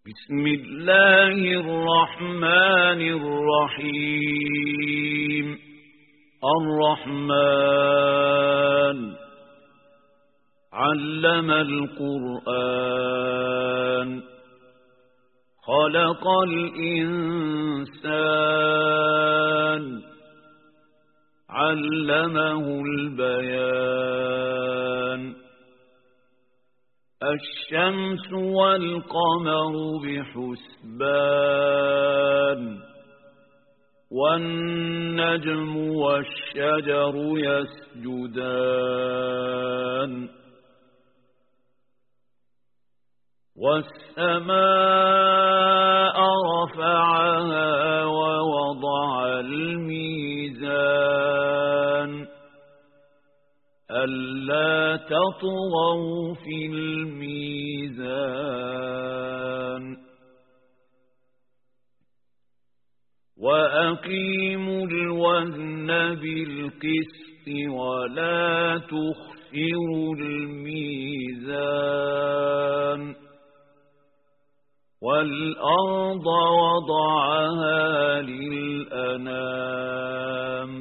بسم الله الرحمن الرحيم. الرحمن علم القرآن خلق الإنسان علمه البيان. الشمس والقمر بحسبان والنجم والشجر يسجدان والسماء رفعها ووضع الميزان ألا تطغوا في الميزان وأقيموا الوزن بالقسط ولا تخسروا الميزان والأرض وضعها للأنام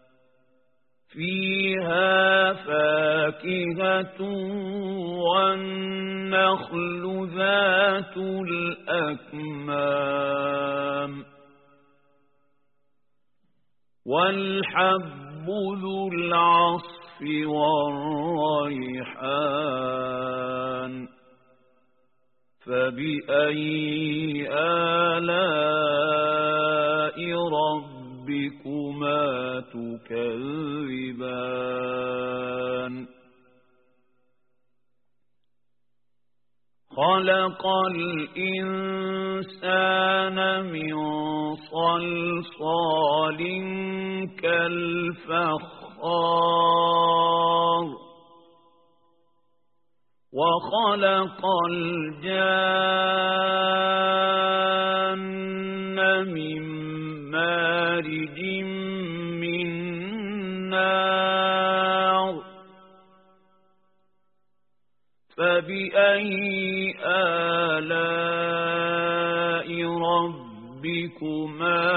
فيها فاكهة والنخل ذات الأكمام والحب ذو العصف والريحان فبأي آلاء ربكما تكذبان. خلق الإنسان من صلصال كالفخار وخلق الجان من مارج من نار فبأي آلاء ربكما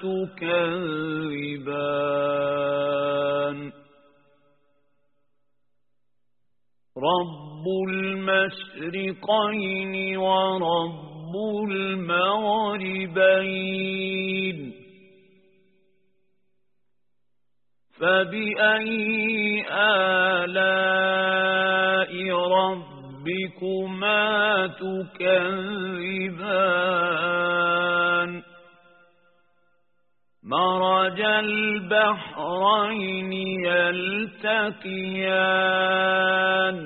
تكذبان. رب المشرقين ورب المغربين فبأي آلاء ربكما تكذبان. مرج البحرين يلتقيان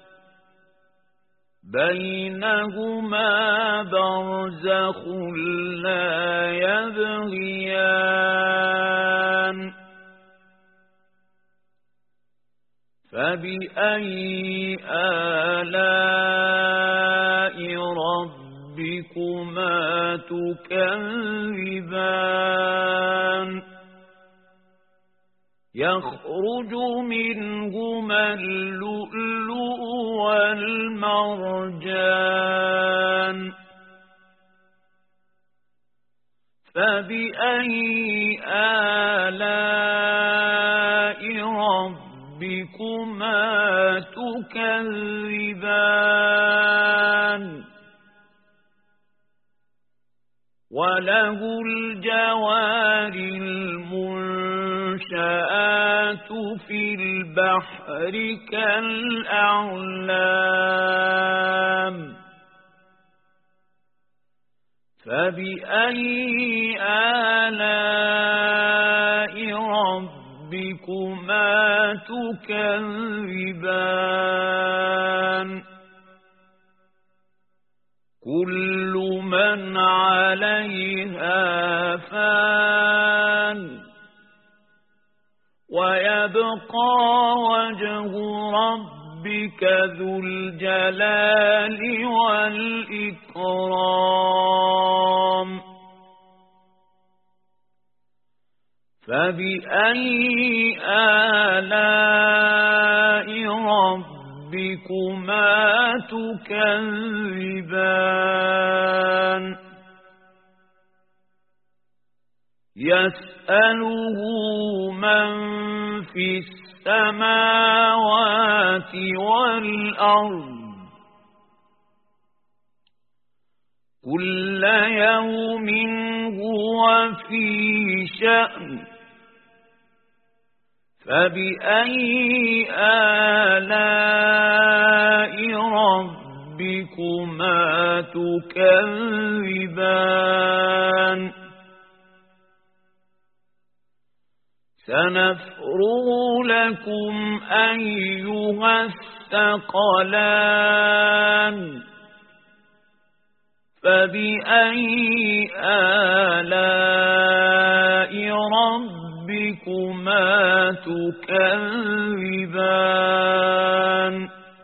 بينهما برزخ لا يبغيان فبأي آلاء ربكما تكذبان. يخرج منهما اللؤلؤ والمرجان فبأي آلاء ربكما تكذبان. وله الجوار المنشآت في البحر كالأعلام فبأي آلاء ربكما تكذبان. كل من عليها فان ويبقى وجه ربك ذو الجلال والإكرام فبأي آلاء ربكما تكذبان. يسأله من في السماوات والأرض كل يوم هو في شأن فبأي آلاء ربكما تكذبان سنفرغ لكم أيها الثقلان فبأي آلاء ربكما تكذبان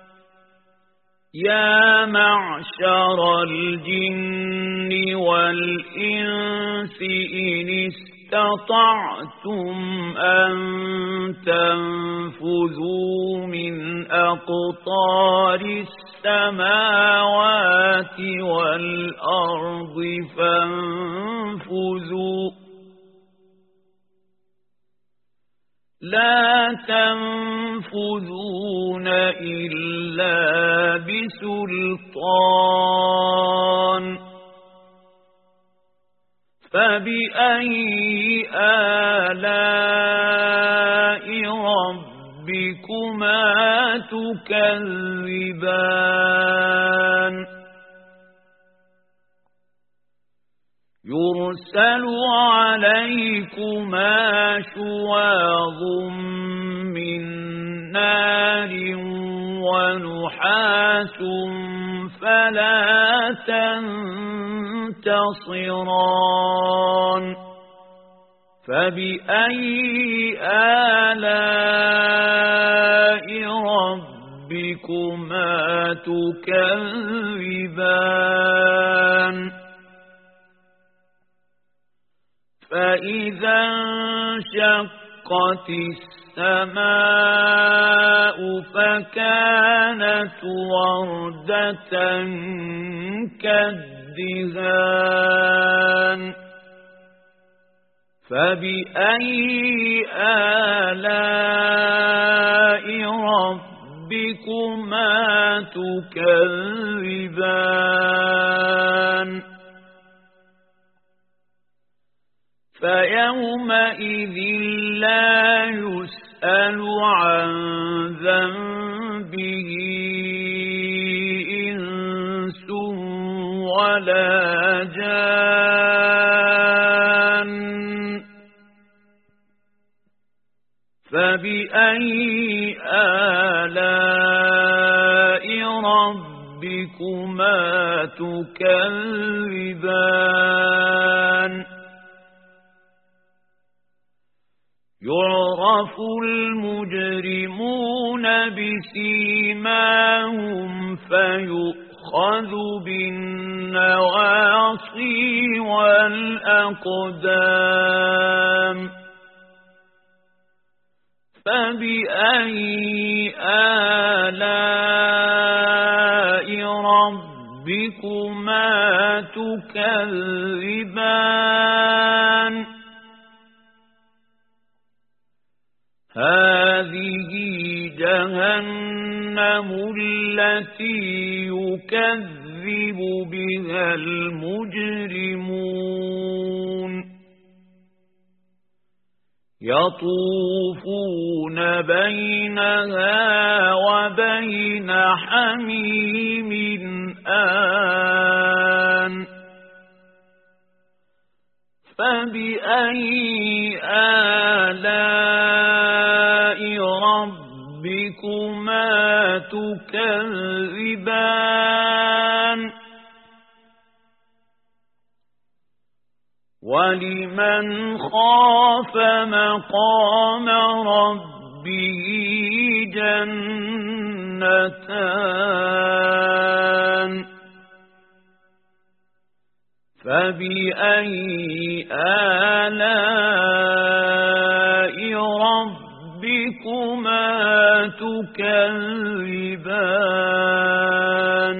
يا معشر الجن والإنس إن استطعتم أن تنفذوا من أقطار السماوات والأرض فانفذوا لا تنفذون إلا بسلطان فبأي آلاء ربكما تكذبان يرسل عليكما شواظ من نار ونحاس فلا تنتصران فبأي آلاء ربكما تكذبان فإذا انشقت السماء فكانت وردة كالدهان فبأي آلاء ربكما تكذبان فيومئذ لا يسأل عن ذنبه إنس ولا جان فبأي آلاء ربكما تكذبان يعرف المجرمون بسيماهم فيؤخذ بالنواصي والأقدام فبأي آلاء ربكما تكذبان هذه جهنم التي يكذب بها المجرمون يطوفون بينها وبين حميم آن فبأي آلاء ربكما تكذبان ولمن خاف مقام ربه جنتان فبأي آلاء ربكما تكذبان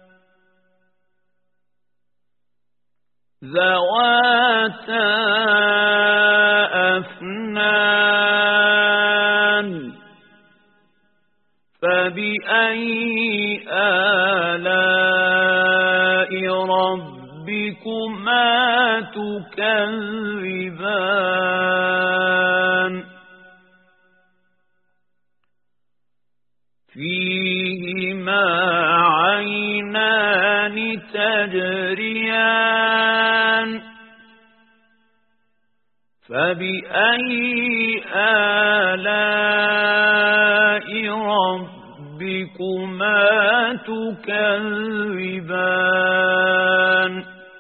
ذواتا فبأي آلاء ربكما تكذبان فيهما عينان تجريان فبأي آلاء ربكما تكذبان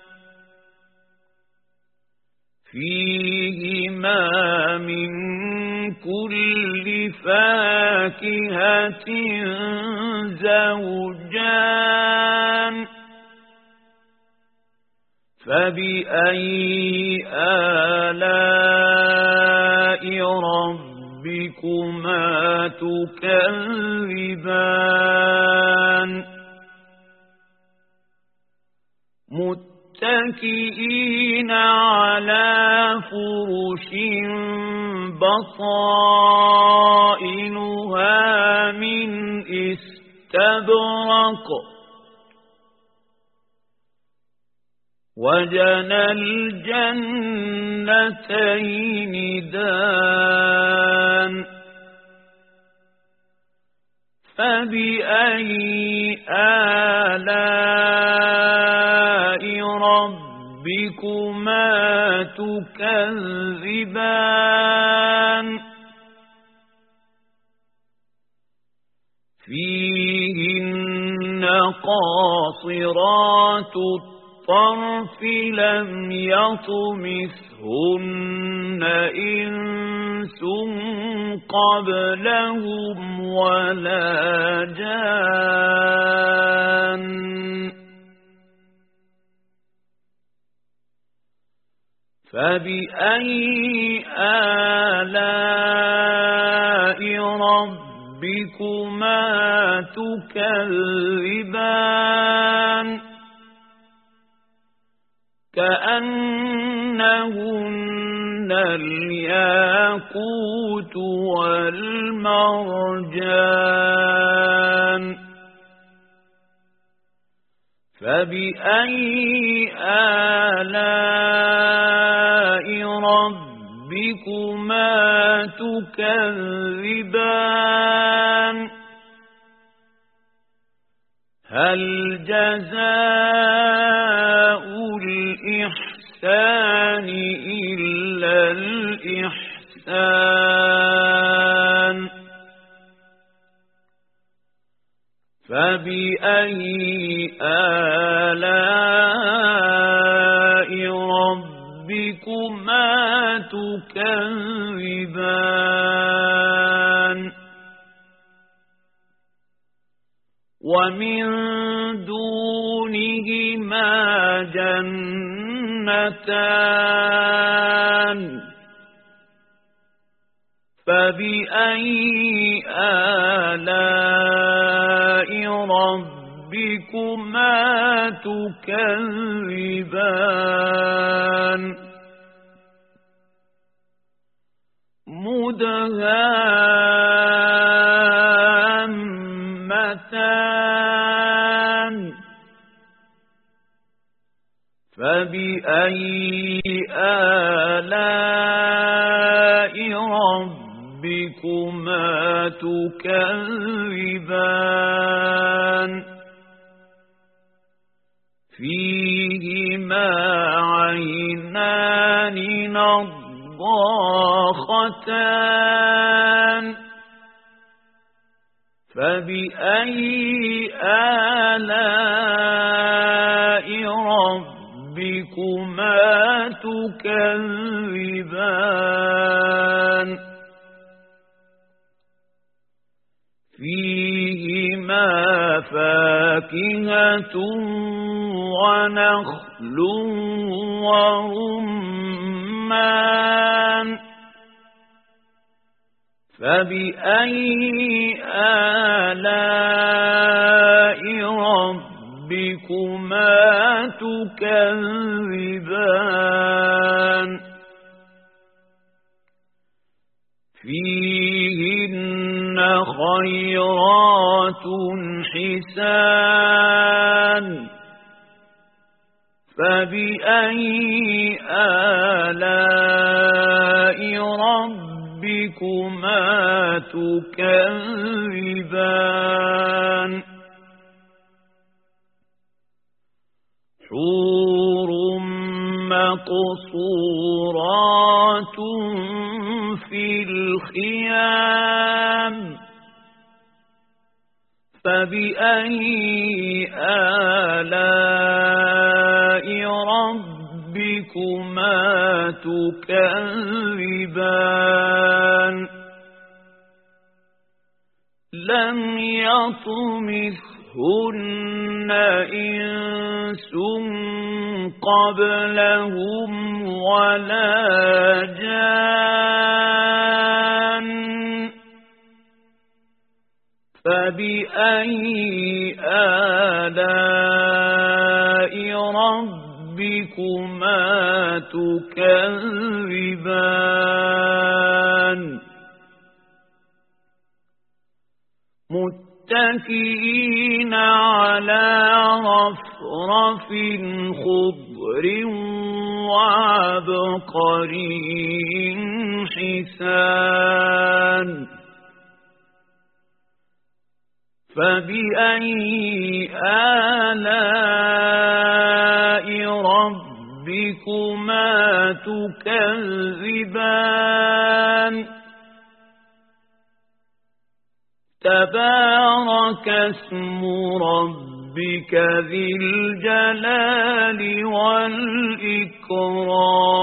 فيهما من كل فاكهة زوجان فبأي آلاء ربكما تكذبان متكئين على فرش بطائنها من استبرق وجنى الجنتين دان فبأي آلاء ربكما تكذبان فيهن قاصرات الطرف لم يطمثهن إنس قبلهم ولا جان فبأي آلاء ربكما تكذبان كأنهن الياقوت والمرجان فبأي آلاء ربكما تكذبان هل جزاء الإحسان إلا الإحسان فبأي آلاء ربكما تكذبان ومن دونهما جنتان فبأي آلاء ربكما تكذبان مدهامتان فبأي آلاء ربكما تكذبان فيهما عينان نضاختان فبأي آلاء ربكما تكذبان فيهما فاكهة ونخل ورمان فبأي آلاء ربكما تكذبان فيهن خيرات حسان فبأي آلاء ربكما تكذبان حور مقصورات في الخيام فبأي آلاء ربكما تكذبان لم يطمثهن إنس قبلهم ولا جان فبأي آلاء ربكما تكذبان متكئين على رفرف خضر وعبقري حسان فبأي آلاء ربكما تكذبان تبارك اسم ربك ذي الجلال والإكرام